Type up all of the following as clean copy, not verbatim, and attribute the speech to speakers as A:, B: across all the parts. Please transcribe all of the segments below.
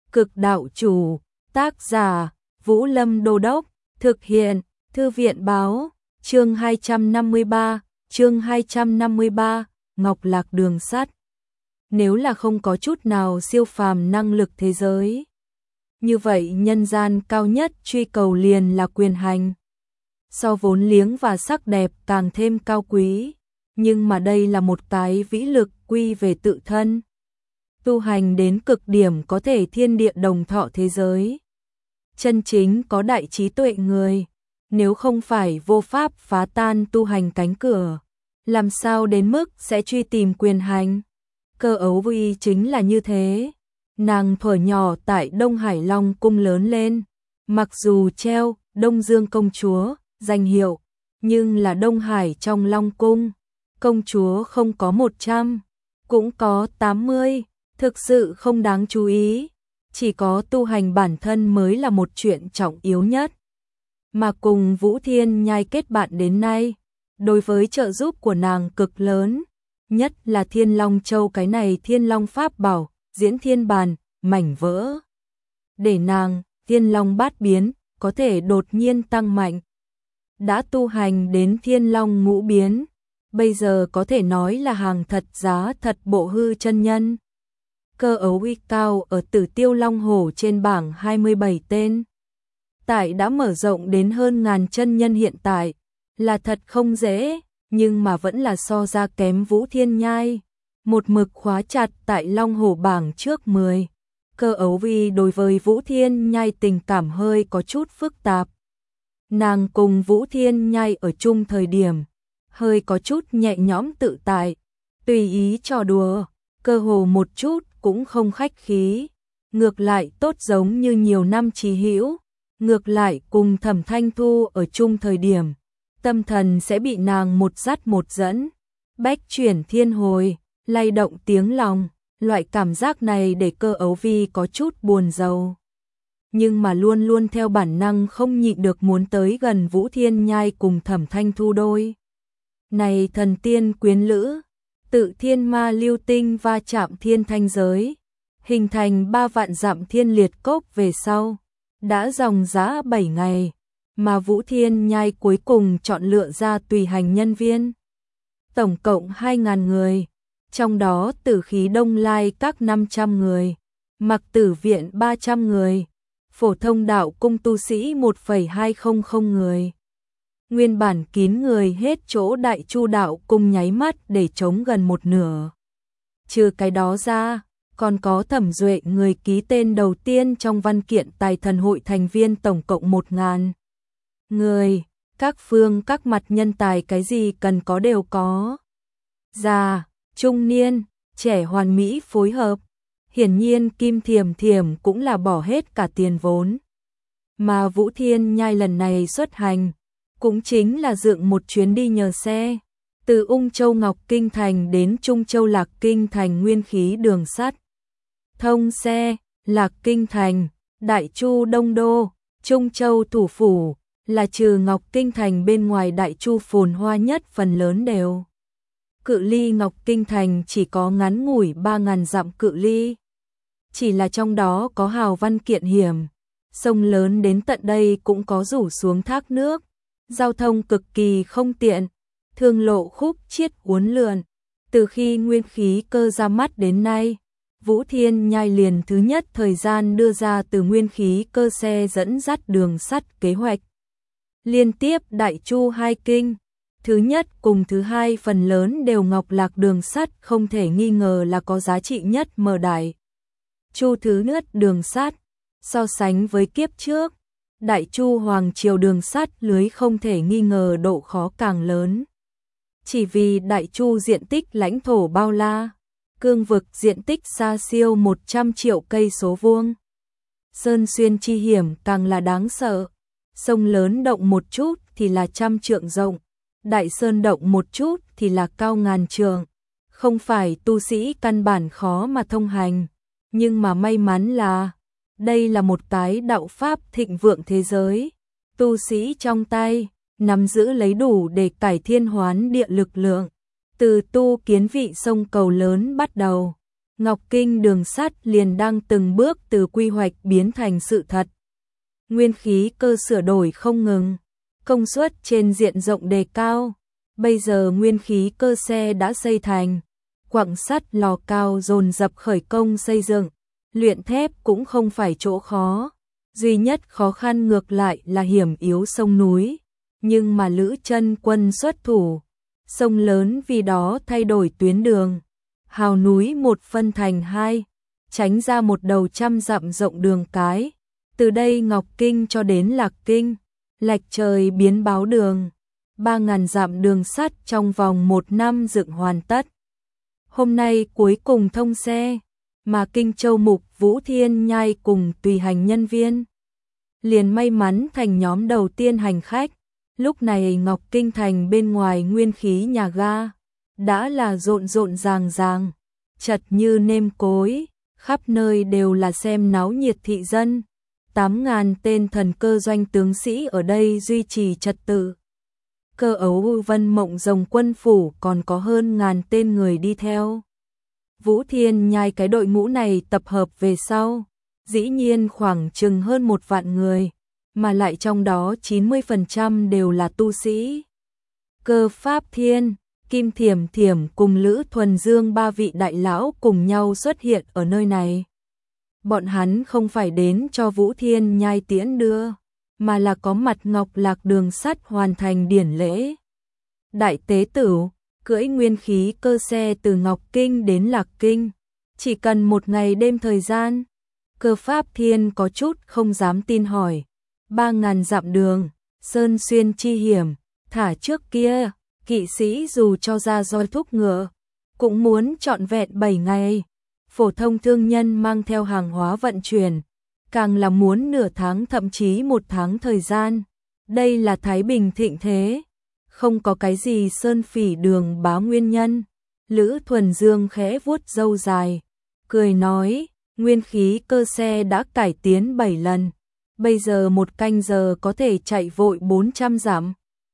A: Cực đạo chủ, tác giả, Vũ Lâm Đô Đốc, thực hiện, Thư viện báo, chương 253, Ngọc Lạc Đường Sắt. Nếu là không có chút nào siêu phàm năng lực thế giới, như vậy nhân gian cao nhất truy cầu liền là quyền hành. So vốn liếng và sắc đẹp càng thêm cao quý, nhưng mà đây là một cái vĩ lực quy về tự thân. Tu hành đến cực điểm có thể thiên địa đồng thọ thế giới. Chân chính có đại trí tuệ người, nếu không phải vô pháp phá tan tu hành cánh cửa, làm sao đến mức sẽ truy tìm quyền hành. Cơ Ấu Vi chính là như thế. Nàng thuở nhỏ tại Đông Hải Long cung lớn lên, mặc dù treo Đông Dương công chúa danh hiệu, nhưng là Đông Hải trong Long cung, công chúa không có 100, cũng có 80, thực sự không đáng chú ý, chỉ có tu hành bản thân mới là một chuyện trọng yếu nhất. Mà cùng Vũ Thiên Nhai kết bạn đến nay, đối với trợ giúp của nàng cực lớn, nhất là Thiên Long Châu cái này Thiên Long Pháp Bảo, diễn thiên bàn, mảnh vỡ. Để nàng, Thiên Long bát biến, có thể đột nhiên tăng mạnh. Đã tu hành đến Thiên Long ngũ biến, bây giờ có thể nói là hàng thật giá thật bộ hư chân nhân. Cơ Ấu Vi cao ở Tử Tiêu Long Hổ trên bảng 27 tên. Tại đã mở rộng đến hơn ngàn chân nhân hiện tại, là thật không dễ, nhưng mà vẫn là so ra kém Vũ Thiên Nhai. Một mực khóa chặt tại Long Hổ bảng trước 10. Cơ Ấu Vi đối với Vũ Thiên Nhai tình cảm hơi có chút phức tạp. Nàng cùng Vũ Thiên Nhai ở chung thời điểm, hơi có chút nhẹ nhõm tự tại, tùy ý trò đùa, cơ hồ một chút cũng không khách khí. Ngược lại tốt giống như nhiều năm chí hữu, ngược lại cùng Thẩm Thanh Thu ở chung thời điểm, tâm thần sẽ bị nàng một dắt một dẫn, bách chuyển thiên hồi, lay động tiếng lòng, loại cảm giác này để Cơ Ấu Vi có chút buồn rầu. Nhưng mà luôn luôn theo bản năng không nhịn được muốn tới gần Vũ Thiên Nhai cùng Thẩm Thanh Thu đôi. Này thần tiên quyến lữ, tự thiên ma lưu tinh va chạm thiên thanh giới, hình thành 3 vạn dặm thiên liệt cốc về sau, đã dòng dã 7 ngày, mà Vũ Thiên Nhai cuối cùng chọn lựa ra tùy hành nhân viên. Tổng cộng 2.000 người, trong đó Tử Khí Đông Lai các 500 người, Mặc Tử Viện 300 người, Phổ Thông Đạo Cung tu sĩ 1,200 người. Nguyên bản kín người hết chỗ Đại Chu Đạo Cung nháy mắt để chống gần một nửa. Trừ cái đó ra, còn có Thẩm Duệ người ký tên đầu tiên trong văn kiện Tài Thần Hội thành viên tổng cộng 1.000 người, các phương các mặt nhân tài cái gì cần có đều có. Già, trung niên, trẻ hoàn mỹ phối hợp, hiển nhiên Kim Thiềm Thiềm cũng là bỏ hết cả tiền vốn. Mà Vũ Thiên Nhai lần này xuất hành, cũng chính là dựng một chuyến đi nhờ xe, từ Ung Châu Ngọc Kinh Thành đến Trung Châu Lạc Kinh Thành nguyên khí đường sắt. Thông xe, Lạc Kinh Thành, Đại Chu Đông Đô, Trung Châu thủ phủ, là trừ Ngọc Kinh Thành bên ngoài Đại Chu phồn hoa nhất phần lớn đều. Cự ly Ngọc Kinh Thành chỉ có ngắn ngủi 3.000 dặm cự ly. Chỉ là trong đó có hào văn kiện hiểm, sông lớn đến tận đây cũng có rủ xuống thác nước, giao thông cực kỳ không tiện, thương lộ khúc chiết uốn lượn. Từ khi nguyên khí cơ ra mắt đến nay, Vũ Thiên Nhai liền thứ nhất thời gian đưa ra từ nguyên khí cơ xe dẫn dắt đường sắt kế hoạch. Liên tiếp Đại Chu hai kinh, thứ nhất cùng thứ hai phần lớn đều Ngọc Lạc đường sắt không thể nghi ngờ là có giá trị nhất mở Đại Chu thứ nhất đường sắt. So sánh với kiếp trước, Đại Chu Hoàng Triều đường sắt lưới không thể nghi ngờ độ khó càng lớn. Chỉ vì Đại Chu diện tích lãnh thổ bao la, cương vực diện tích xa siêu 100 triệu cây số vuông. Sơn xuyên chi hiểm càng là đáng sợ, sông lớn động một chút thì là 100 trượng rộng, đại sơn động một chút thì là cao ngàn trượng, không phải tu sĩ căn bản khó mà thông hành, nhưng mà may mắn là đây là một cái đạo pháp thịnh vượng thế giới, tu sĩ trong tay nắm giữ lấy đủ để cải thiên hoán địa lực lượng. Từ tu kiến vị sông cầu lớn bắt đầu, Ngọc Kinh đường sắt liền đang từng bước từ quy hoạch biến thành sự thật. Nguyên khí cơ sửa đổi không ngừng, công suất trên diện rộng đề cao. Bây giờ nguyên khí cơ xe đã xây thành, quặng sắt lò cao dồn dập khởi công xây dựng, luyện thép cũng không phải chỗ khó. Duy nhất khó khăn ngược lại là hiểm yếu sông núi, nhưng mà Lữ Chân Quân xuất thủ, sông lớn vì đó thay đổi tuyến đường, hào núi một phân thành hai, tránh ra một đầu 100 dặm rộng đường cái, từ đây Ngọc Kinh cho đến Lạc Kinh, lệch trời biến báo đường, 3.000 dặm đường sắt trong vòng 1 năm dựng hoàn tất. Hôm nay cuối cùng thông xe, mà Kinh Châu Mục Vũ Thiên Nhai cùng tùy hành nhân viên liền may mắn thành nhóm đầu tiên hành khách. Lúc này Ngọc Kinh thành bên ngoài nguyên khí nhà ga đã là rộn rộn ràng ràng, chật như nêm cối, khắp nơi đều là xem náo nhiệt thị dân. 8.000 tên thần cơ doanh tướng sĩ ở đây duy trì trật tự. Cơ ấu Vân Mộng Rồng quân phủ còn có hơn 1.000 tên người đi theo. Vũ Thiên Nhai cái đội ngũ này tập hợp về sau, dĩ nhiên khoảng chừng hơn 1 vạn người, mà lại trong đó 90% đều là tu sĩ. Cơ Pháp Thiên, Kim Thiểm Thiểm cùng Lữ Thuần Dương 3 vị đại lão cùng nhau xuất hiện ở nơi này. Bọn hắn không phải đến cho Vũ Thiên Nhai tiễn đưa, mà là có mặt Ngọc Lạc đường sắt hoàn thành điển lễ. Đại tế tử cưỡi nguyên khí cơ xe từ Ngọc Kinh đến Lạc Kinh, chỉ cần 1 ngày đêm thời gian. Cơ Pháp Thiên có chút không dám tin hỏi, 3.000 dặm đường, sơn xuyên chi hiểm, thả trước kia, kỵ sĩ dù cho ra roi thúc ngựa, cũng muốn trọn vẹn 7 ngày. Phổ thông thương nhân mang theo hàng hóa vận chuyển, càng là muốn nửa tháng thậm chí 1 tháng thời gian. Đây là Thái Bình thịnh thế, không có cái gì sơn phỉ đường bá nguyên nhân. Lữ Thuần Dương khẽ vuốt râu dài, cười nói, nguyên khí cơ xe đã cải tiến 7 lần, bây giờ 1 canh giờ có thể chạy vội 400 dặm.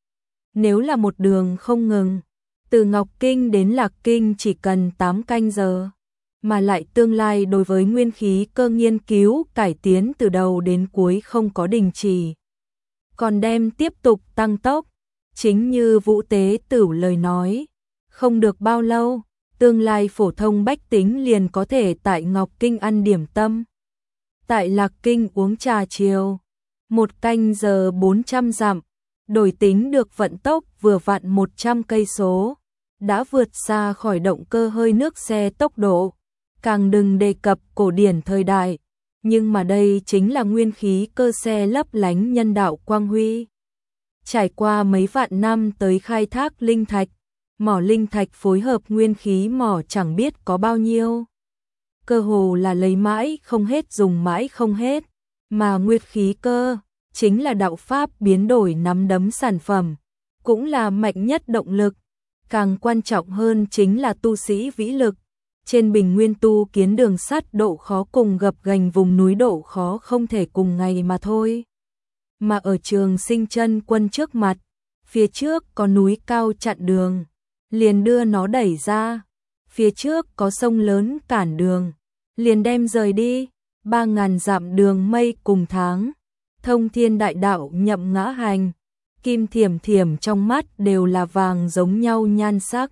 A: Nếu là một đường không ngừng, từ Ngọc Kinh đến Lạc Kinh chỉ cần 8 canh giờ, mà lại tương lai đối với nguyên khí cơ nghiên cứu cải tiến từ đầu đến cuối không có đình chỉ, còn đem tiếp tục tăng tốc. Chính như Vũ Tế Tửu lời nói, không được bao lâu, tương lai phổ thông bách tính liền có thể tại Ngọc Kinh ăn điểm tâm, tại Lạc Kinh uống trà chiều. 1 canh giờ 400 dặm, đổi tính được vận tốc vừa vặn 100 cây số, đã vượt xa khỏi động cơ hơi nước xe tốc độ, càng đừng đề cập cổ điển thời đại, nhưng mà đây chính là nguyên khí cơ xe lấp lánh nhân đạo quang huy. Trải qua mấy vạn năm tới khai thác linh thạch, mỏ linh thạch phối hợp nguyên khí mỏ chẳng biết có bao nhiêu. Cơ hồ là lấy mãi không hết dùng mãi không hết, mà nguyên khí cơ chính là đạo pháp biến đổi nắm đấm sản phẩm, cũng là mạnh nhất động lực. Càng quan trọng hơn chính là tu sĩ vĩ lực. Trên bình nguyên tu kiến đường sắt độ khó cùng gập ghềnh vùng núi độ khó không thể cùng ngày mà thôi. Mà ở Trường Sinh Chân Quân trước mặt, phía trước có núi cao chặn đường, liền đưa nó đẩy ra. Phía trước có sông lớn cản đường, liền đem rời đi. 3.000 dặm đường mây cùng tháng, thông thiên đại đạo nhậm ngã hành. Kim Thiểm Thiểm trong mắt đều là vàng giống nhau nhan sắc.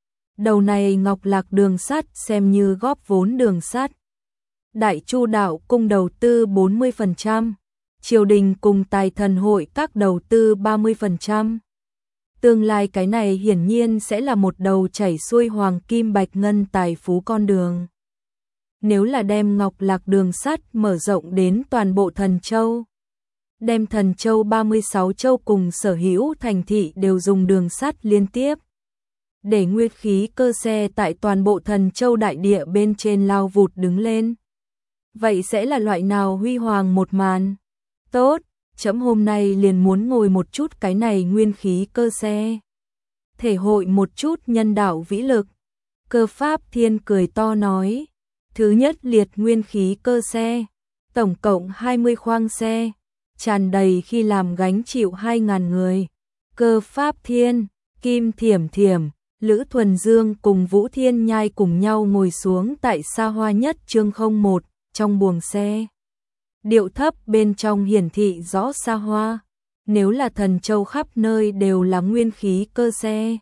A: Đầu này Ngọc Lạc đường sắt xem như góp vốn đường sắt. Đại Chu đạo cung đầu tư 40%, triều đình cùng Tài Thần hội các đầu tư 30%. Tương lai cái này hiển nhiên sẽ là một đầu chảy xuôi hoàng kim bạch ngân tài phú con đường. Nếu là đem Ngọc Lạc đường sắt mở rộng đến toàn bộ Thần Châu, đem Thần Châu 36 châu cùng sở hữu thành thị đều dùng đường sắt liên tiếp, để nguyên khí cơ xe tại toàn bộ Thần Châu đại địa bên trên lao vụt đứng lên. Vậy sẽ là loại nào huy hoàng một màn? Tốt, trẫm hôm nay liền muốn ngồi một chút cái này nguyên khí cơ xe, thể hội một chút nhân đạo vĩ lực. Cơ Pháp Thiên cười to nói, thứ nhất liệt nguyên khí cơ xe, tổng cộng 20 khoang xe, tràn đầy khi làm gánh chịu 2.000 người. Cơ Pháp Thiên, Kim Thiểm Thiểm, Lữ Thuần Dương cùng Vũ Thiên Nhai cùng nhau ngồi xuống tại xa hoa nhất chương 01 trong buồng xe. Điệu thấp bên trong hiển thị rõ xa hoa, nếu là Thần Châu khắp nơi đều là nguyên khí cơ xe.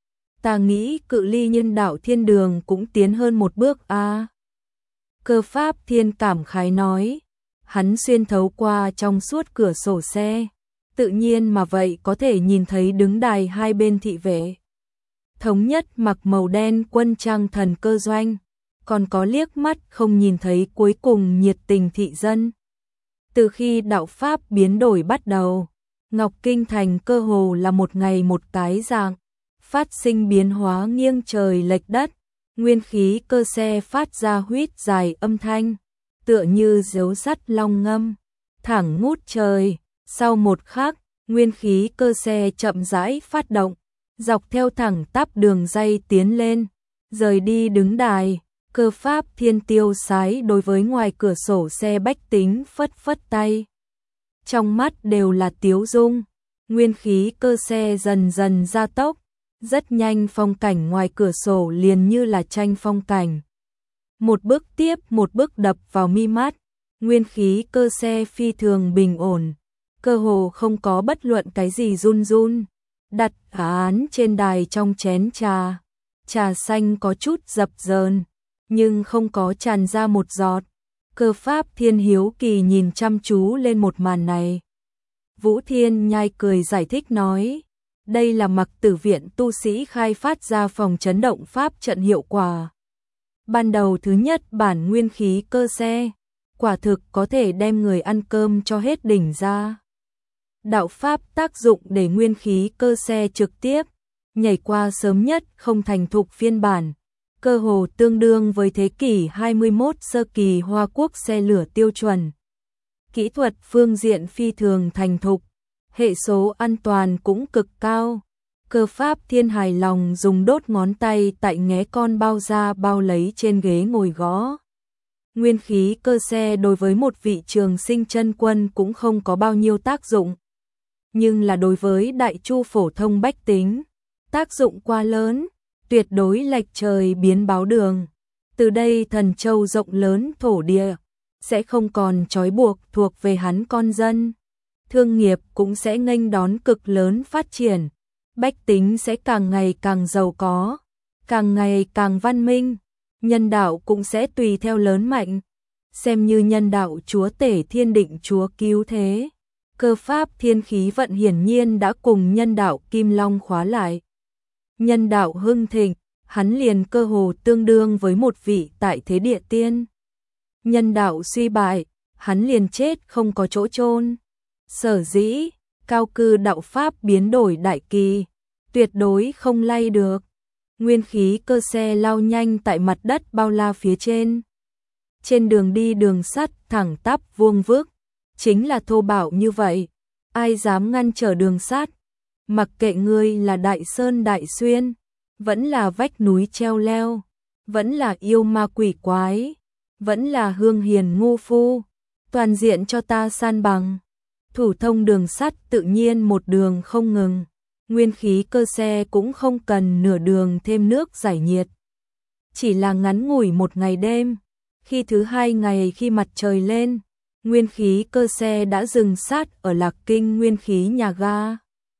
A: Ta nghĩ cự ly nhân đạo thiên đường cũng tiến hơn một bước a. Cơ Pháp Thiên cảm khái nói, hắn xuyên thấu qua trong suốt cửa sổ xe, tự nhiên mà vậy có thể nhìn thấy đứng đài hai bên thị vệ. Thống nhất mặc màu đen quân trang thần cơ doanh, còn có liếc mắt không nhìn thấy cuối cùng nhiệt tình thị dân. Từ khi đạo Pháp biến đổi bắt đầu, Ngọc Kinh Thành cơ hồ là một ngày một cái dạng, phát sinh biến hóa nghiêng trời lệch đất, nguyên khí cơ xe phát ra huýt dài âm thanh, tựa như diếu sắt long ngâm, thẳng ngút trời. Sau một khắc, nguyên khí cơ xe chậm rãi phát động, dọc theo thẳng tắp đường ray tiến lên, rời đi đứng đài. Cơ Pháp Thiên tiêu sái đối với ngoài cửa sổ xe bách tính phất phất tay. Trong mắt đều là tiếu dung, nguyên khí cơ xe dần dần gia tốc, rất nhanh phong cảnh ngoài cửa sổ liền như là tranh phong cảnh. Một bước tiếp một bước đập vào mi mắt, nguyên khí cơ xe phi thường bình ổn, cơ hồ không có bất luận cái gì run run. Đặt án trên đài trong chén trà, trà xanh có chút dập dờn, nhưng không có tràn ra một giọt. Cơ Pháp Thiên hiếu kỳ nhìn chăm chú lên một màn này. Vũ Thiên Nhai cười giải thích nói, đây là Mặc Tử viện tu sĩ khai phát ra phòng chấn động pháp trận hiệu quả. Ban đầu thứ nhất bản nguyên khí cơ xe, quả thực có thể đem người ăn cơm cho hết đỉnh ra. Đạo Pháp tác dụng để nguyên khí cơ xe trực tiếp nhảy qua sớm nhất không thành thục phiên bản, cơ hồ tương đương với thế kỷ 21 sơ kỳ Hoa Quốc xe lửa tiêu chuẩn. Kỹ thuật phương diện phi thường thành thục, hệ số an toàn cũng cực cao. Cơ Pháp Thiên hài lòng dùng đốt ngón tay tại nghé con bao da bao lấy trên ghế ngồi gõ. Nguyên khí cơ xe đối với một vị trường sinh chân quân cũng không có bao nhiêu tác dụng, nhưng là đối với đại chu phổ thông bách tính, tác dụng quá lớn, tuyệt đối lệch trời biến báo đường. Từ đây Thần Châu rộng lớn thổ địa sẽ không còn trói buộc thuộc về hắn con dân. Thương nghiệp cũng sẽ nghênh đón cực lớn phát triển, bách tính sẽ càng ngày càng giàu có, càng ngày càng văn minh, nhân đạo cũng sẽ tùy theo lớn mạnh. Xem như nhân đạo chúa tể thiên định chúa cứu thế. Cơ Pháp Thiên khí vận hiển nhiên đã cùng nhân đạo Kim Long khóa lại. Nhân đạo hưng thịnh, hắn liền cơ hồ tương đương với một vị tại thế địa tiên. Nhân đạo suy bại, hắn liền chết không có chỗ chôn. Sở dĩ, cao cư đạo Pháp biến đổi đại kỳ, tuyệt đối không lay được. Nguyên khí cơ xe lao nhanh tại mặt đất bao la phía trên. Trên đường đi đường sắt thẳng tắp vuông vức, chính là thô bạo như vậy, ai dám ngăn trở đường sắt? Mặc kệ ngươi là đại sơn đại xuyên, vẫn là vách núi treo leo, vẫn là yêu ma quỷ quái, vẫn là hương hiền ngu phu, toàn diện cho ta san bằng. Thủ thông đường sắt tự nhiên một đường không ngừng, nguyên khí cơ xe cũng không cần nửa đường thêm nước giải nhiệt. Chỉ là ngắn ngủi một ngày đêm, khi thứ hai ngày khi mặt trời lên, nguyên khí cơ xe đã dừng sát ở Lạc Kinh nguyên khí nhà ga.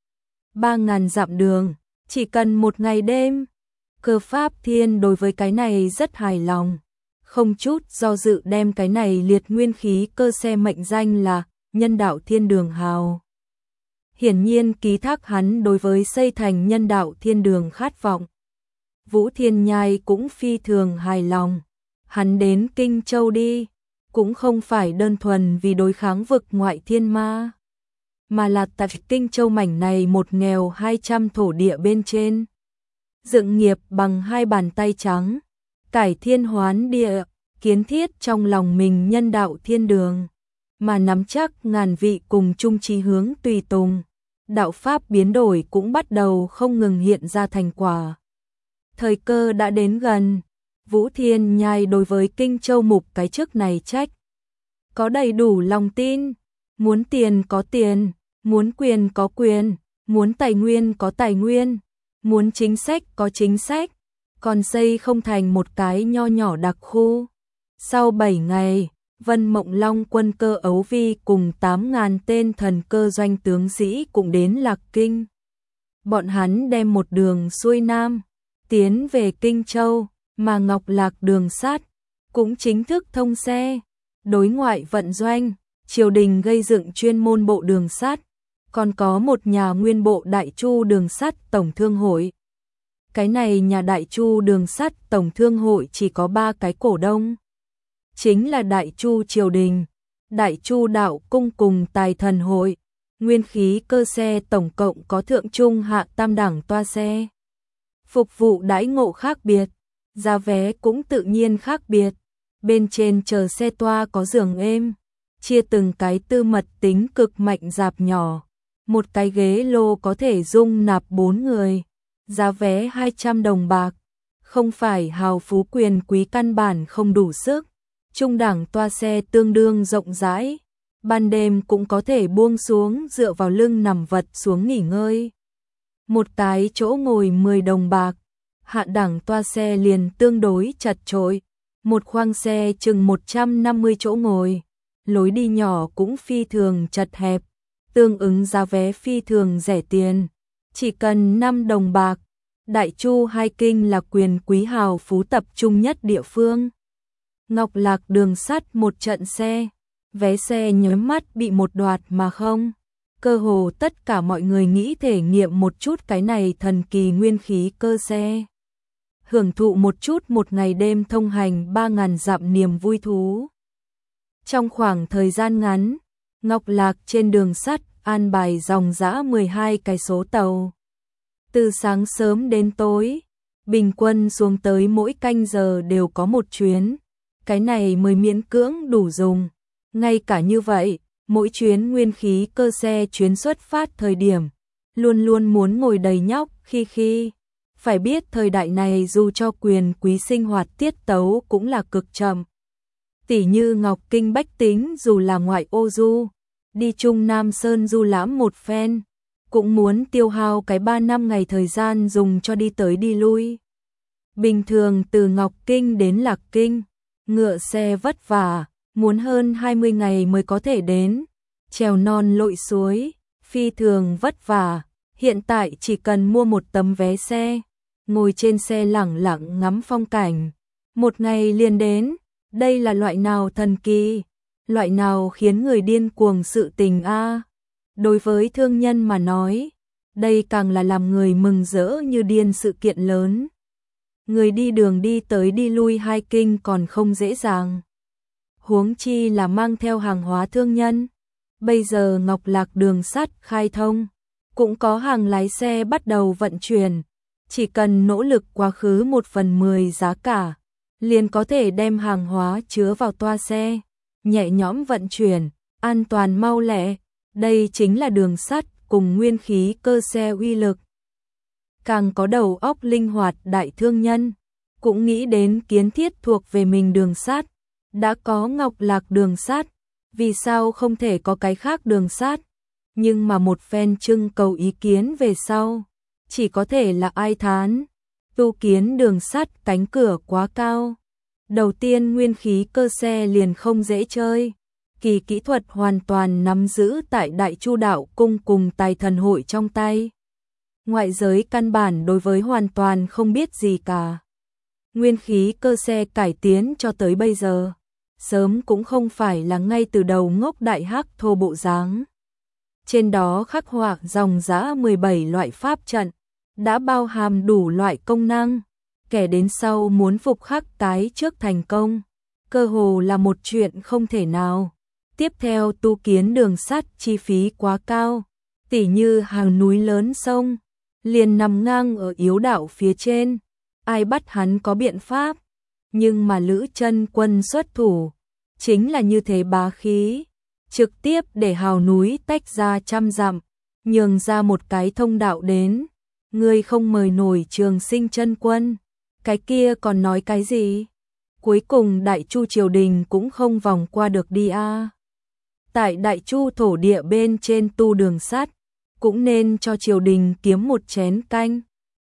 A: 3.000 dặm đường, chỉ cần một ngày đêm. Cơ Pháp Thiên đối với cái này rất hài lòng, không chút do dự đem cái này liệt nguyên khí cơ xe mệnh danh là nhân đạo thiên đường hào. Hiển nhiên ký thác hắn đối với xây thành nhân đạo thiên đường khát vọng. Vũ Thiên Nhai cũng phi thường hài lòng, hắn đến Kinh Châu đi, cũng không phải đơn thuần vì đối kháng vực ngoại thiên ma, mà là tại Kinh Châu mảnh này một nghèo 200 thổ địa bên trên. Dựng nghiệp bằng hai bàn tay trắng, cải thiên hoán địa, kiến thiết trong lòng mình nhân đạo thiên đường, mà nắm chắc ngàn vị cùng chung chí hướng tùy tùng. Đạo Pháp biến đổi cũng bắt đầu không ngừng hiện ra thành quả. Thời cơ đã đến gần, Vũ Thiên Nhai đối với Kinh Châu mục cái chức này trách có đầy đủ lòng tin, muốn tiền có tiền, muốn quyền có quyền, muốn tài nguyên có tài nguyên, Muốn chính sách có chính sách, còn xây không thành một cái nho nhỏ đặc khu. Sau 7 ngày, Vân Mộng Long quân cơ Ấu Vi cùng 8.000 tên thần cơ doanh tướng sĩ cũng đến Lạc Kinh. Bọn hắn đem một đường xuôi nam, tiến về Kinh Châu, mà Ngọc Lạc đường sắt cũng chính thức thông xe. Đối ngoại vận doanh, triều đình gây dựng chuyên môn bộ đường sắt, còn có một nhà nguyên bộ Đại Chu đường sắt tổng thương hội. Cái này nhà Đại Chu đường sắt tổng thương hội chỉ có 3 cái cổ đông. Chính là Đại Chu triều đình, Đại Chu đạo cung cùng Tài thần hội. Nguyên khí cơ xe tổng cộng có thượng trung hạ tam đẳng toa xe. Phục vụ đãi ngộ khác biệt, giá vé cũng tự nhiên khác biệt. Bên trên chờ xe toa có giường êm, chia từng cái tư mật tính cực mạnh dạp nhỏ. Một cái ghế lô có thể dung nạp 4 người. Giá vé 200 đồng bạc. Không phải hào phú quyền quý căn bản không đủ sức. Trung đẳng toa xe tương đương rộng rãi. Ban đêm cũng có thể buông xuống dựa vào lưng nằm vật xuống nghỉ ngơi. Một cái chỗ ngồi 10 đồng bạc. Hạ đẳng toa xe liền tương đối chật chội. Một khoang xe chừng 150 chỗ ngồi. Lối đi nhỏ cũng phi thường chật hẹp. Tương ứng giá vé phi thường rẻ tiền. Chỉ cần 5 đồng bạc. Đại Chu hai kinh là quyền quý hào phú tập trung nhất địa phương. Ngọc Lạc đường sắt một trận xe. Vé xe nhoáng mắt bị một đoạt mà không. Cơ hồ tất cả mọi người nghĩ thể nghiệm một chút cái này thần kỳ nguyên khí cơ xe. Hưởng thụ một chút một ngày đêm thông hành 3.000 dặm niềm vui thú. Trong khoảng thời gian ngắn, Ngọc Lạc trên đường sắt an bài dòng dã 12 cái số tàu. Từ sáng sớm đến tối, bình quân xuống tới mỗi canh giờ đều có một chuyến. Cái này mới miễn cưỡng đủ dùng. Ngay cả như vậy, mỗi chuyến nguyên khí cơ xe chuyến xuất phát thời điểm, luôn luôn muốn ngồi đầy nhóc khi. Phải biết thời đại này dù cho quyền quý sinh hoạt tiết tấu cũng là cực chậm. Tỷ như Ngọc Kinh bách tính dù là ngoại ô du, đi Trung Nam Sơn du lãm một phen, cũng muốn tiêu hao cái 3-5 ngày thời gian dùng cho đi tới đi lui. Bình thường từ Ngọc Kinh đến Lạc Kinh, ngựa xe vất vả, muốn hơn 20 ngày mới có thể đến, trèo non lội suối, phi thường vất vả. Hiện tại chỉ cần mua một tấm vé xe, ngồi trên xe lẳng lặng ngắm phong cảnh, một ngày liền đến. Đây là loại nào thần kỳ, loại nào khiến người điên cuồng sự tình a. Đối với thương nhân mà nói, đây càng là làm người mừng rỡ như điên sự kiện lớn. Người đi đường đi tới đi lui hai kinh còn không dễ dàng. Huống chi là mang theo hàng hóa thương nhân. Bây giờ Ngọc Lạc đường sắt khai thông, cũng có hàng lái xe bắt đầu vận chuyển. Chỉ cần nỗ lực quá khứ 1/10 giá cả, liền có thể đem hàng hóa chứa vào toa xe, nhẹ nhõm vận chuyển, an toàn mau lẹ. Đây chính là đường sắt cùng nguyên khí cơ xe uy lực. Càng có đầu óc linh hoạt đại thương nhân, cũng nghĩ đến kiến thiết thuộc về mình đường sắt. Đã có Ngọc Lạc đường sắt, vì sao không thể có cái khác đường sắt? Nhưng mà một phen trưng cầu ý kiến về sau, chỉ có thể là ai thán. Tu kiến đường sắt cánh cửa quá cao. Đầu tiên nguyên khí cơ xe liền không dễ chơi. Kỳ kỹ thuật hoàn toàn nắm giữ tại Đại Chu đạo cung cùng Tài thần hội trong tay. Ngoại giới căn bản đối với hoàn toàn không biết gì cả. Nguyên khí cơ xe cải tiến cho tới bây giờ, sớm cũng không phải là ngay từ đầu ngốc đại hắc thô bộ dáng. Trên đó khắc họa dòng dã 17 loại pháp trận, đã bao hàm đủ loại công năng. Kẻ đến sau muốn phục khắc cái trước thành công, cơ hồ là một chuyện không thể nào. Tiếp theo tu kiến đường sắt chi phí quá cao, tỉ như hàng núi lớn sông, liền nằm ngang ở yếu đạo phía trên, ai bắt hắn có biện pháp. Nhưng mà Lữ Chân Quân xuất thủ, chính là như thế bá khí, trực tiếp để hào núi tách ra trăm dặm, nhường ra một cái thông đạo đến. Ngươi không mời nổi Trường Sinh Chân Quân, cái kia còn nói cái gì? Cuối cùng Đại Chu triều đình cũng không vòng qua được đi a. Tại Đại Chu thổ địa bên trên tu đường sắt, cũng nên cho triều đình kiếm một chén canh.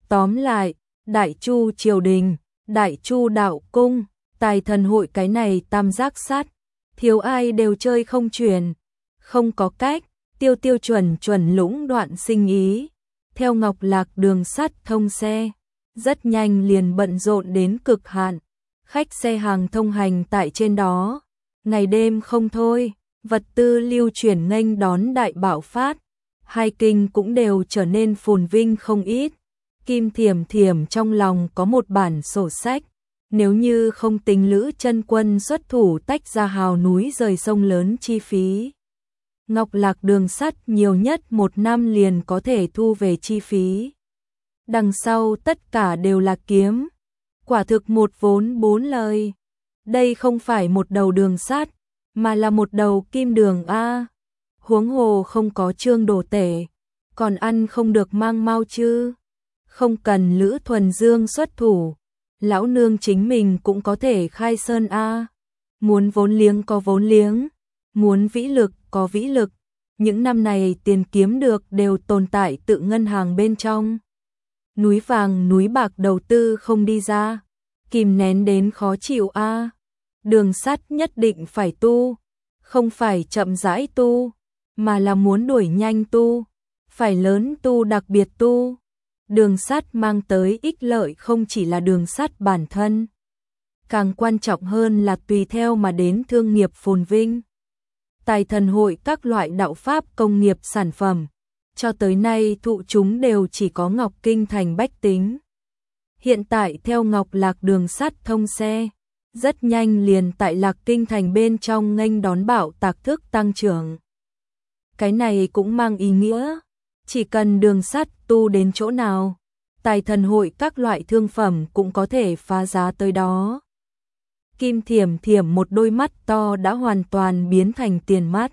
A: Tóm lại, Đại Chu triều đình, Đại Chu đạo cung, Tài Thần hội cái này tam giác sắt, thiếu ai đều chơi không chuyển, không có cách, tiêu tiêu chuẩn chuẩn lũng đoạn sinh ý. Theo Ngọc Lạc đường sắt thông xe, rất nhanh liền bận rộn đến cực hạn, khách xe hàng thông hành tại trên đó, ngày đêm không thôi, vật tư lưu chuyển nghênh đón đại bạo phát, hai kinh cũng đều trở nên phồn vinh không ít. Kim Thiểm Thiểm trong lòng có một bản sổ sách, nếu như không tính Lữ Chân Quân xuất thủ tách ra hào núi rời sông lớn chi phí, Ngọc Lạc đường sắt nhiều nhất 1 năm liền có thể thu về chi phí. Đằng sau tất cả đều là kiếm, quả thực một vốn 4 lời. Đây không phải một đầu đường sắt, mà là một đầu kim đường a. Huống hồ không có Trương Đồ Tể, còn ăn không được mang mau chứ. Không cần Lữ Thuần Dương xuất thủ, lão nương chính mình cũng có thể khai sơn a. Muốn vốn liếng có vốn liếng, muốn vĩ lực có vĩ lực. Những năm này tiền kiếm được đều tồn tại tự ngân hàng bên trong. Núi vàng núi bạc đầu tư không đi ra, kìm nén đến khó chịu a. Đường sắt nhất định phải tu, không phải chậm rãi tu, mà là muốn đuổi nhanh tu, phải lớn tu đặc biệt tu. Đường sắt mang tới ích lợi không chỉ là đường sắt bản thân, càng quan trọng hơn là tùy theo mà đến thương nghiệp phồn vinh. Tài Thần hội các loại đạo pháp công nghiệp sản phẩm, cho tới nay thụ chúng đều chỉ có Ngọc Kinh thành bách tính. Hiện tại theo Ngọc Lạc đường sắt thông xe, rất nhanh liền tại Lạc Kinh thành bên trong nghênh đón bạo tạc thức tăng trưởng. Cái này cũng mang ý nghĩa, chỉ cần đường sắt tu đến chỗ nào, Tài Thần hội các loại thương phẩm cũng có thể phá giá tới đó. Kim Thiểm Thiểm một đôi mắt to đã hoàn toàn biến thành tiền mắt.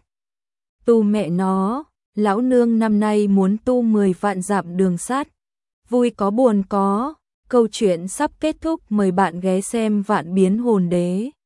A: Tu mẹ nó, lão nương năm nay muốn tu 10 vạn dặm đường sắt. Vui có buồn có, câu chuyện sắp kết thúc, mời bạn ghé xem Vạn Biến Hồn Đế.